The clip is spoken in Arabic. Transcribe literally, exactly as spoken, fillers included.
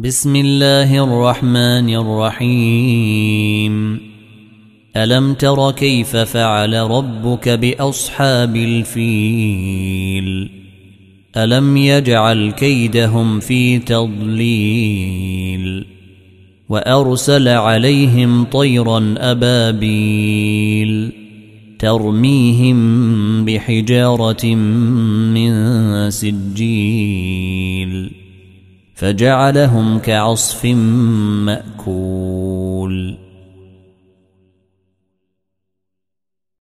بسم الله الرحمن الرحيم. ألم تر كيف فعل ربك بأصحاب الفيل؟ ألم يجعل كيدهم في تضليل وأرسل عليهم طيرا أبابيل ترميهم بحجارة من سجيل فجعلهم كعصف مأكول.